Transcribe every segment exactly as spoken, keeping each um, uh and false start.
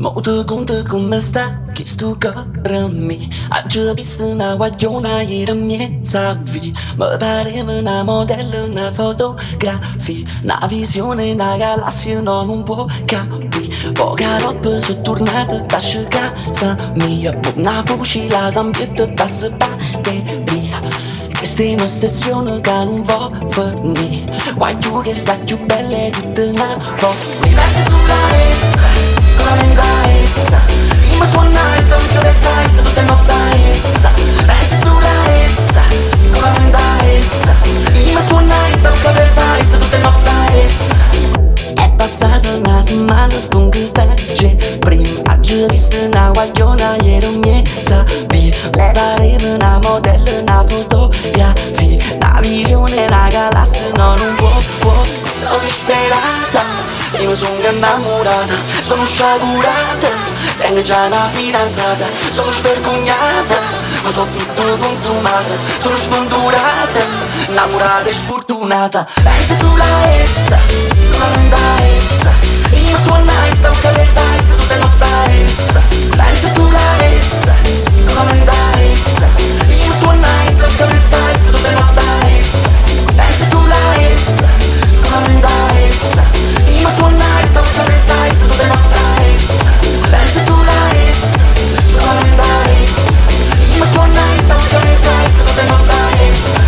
Mo te conta come sta, che sto cuore mi ha già visto una guagliona ieri miezza vi. Mi pareva una modella, una fotografia, una visione, una galassia non un può capire. Poca roba sono tornata da casa mia, una voce la tambietta bassa batteria. Questa è un'ossessione che non va finire. Guaglio che sta più bella di tutte una volta. Mi pensi sulla essa, con la mente essa. Io mi suona essa, mi chiamo per essa, tutte notte essa. Pensi sulla essa, con la mente essa. Io mi suona essa, mi chiamo per essa, tutte notte essa. È passata una settimana, sto che peggio. Prima ha già visto una guagliona, ieri miezza via. Mi pareva una modella, una fotografia, una visione, una galassia, no, non può, può. Sono disperata, io mi sono innamorata, sono sciagurata, tengo già una fidanzata, sono svergognata, ma sono tutto consumata, sono sventurata, innamorata e sfortunata. Penso sulla essa, sulla mente essa, io mi suona essa, ho capito essa, tutte notte essa. Penso sulla essa, sulla mente essa, io mi suona essa, ho capito essa, tutte notte essa. Penso sulla essa, sulla mente essa, io mi suona essa, ho capito essa, tutte notte essa. Penso sulla essa, sulla mente essa, io mi suona essa, ho capito essa, tutte notte essa.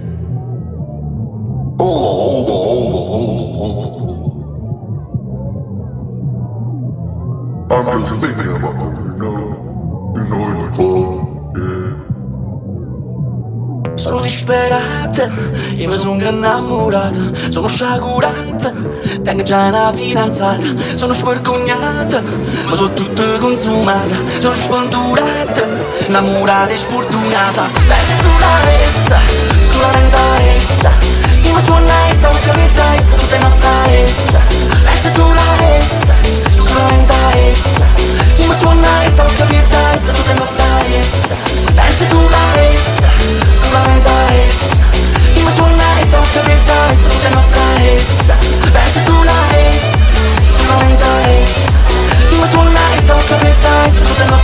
Hold on, hold on, hold on, hold on. I'm just thinking about you, you know, you know, in the club, yeah. Sono disperata, io mi sono innamorata, sono sciagurata, tengo già una fidanzata, sono svergognata, ma sono tutta consumata, sono sventurata, innamorata e sfortunata. Penso sulla essa, sulla mente essa, io mi suona essa, ho capito essa, tutte notte essa. Penso sulla essa, sulla mente essa, io mi suona essa, ho capito essa, tutte notte essa. Penso sulla essa, sulla mente essa, io mi suona essa, ho capito essa, tutte notte essa. Penso sulla essa, sulla mente essa, io mi suona essa, ho capito essa, tutte notte essa.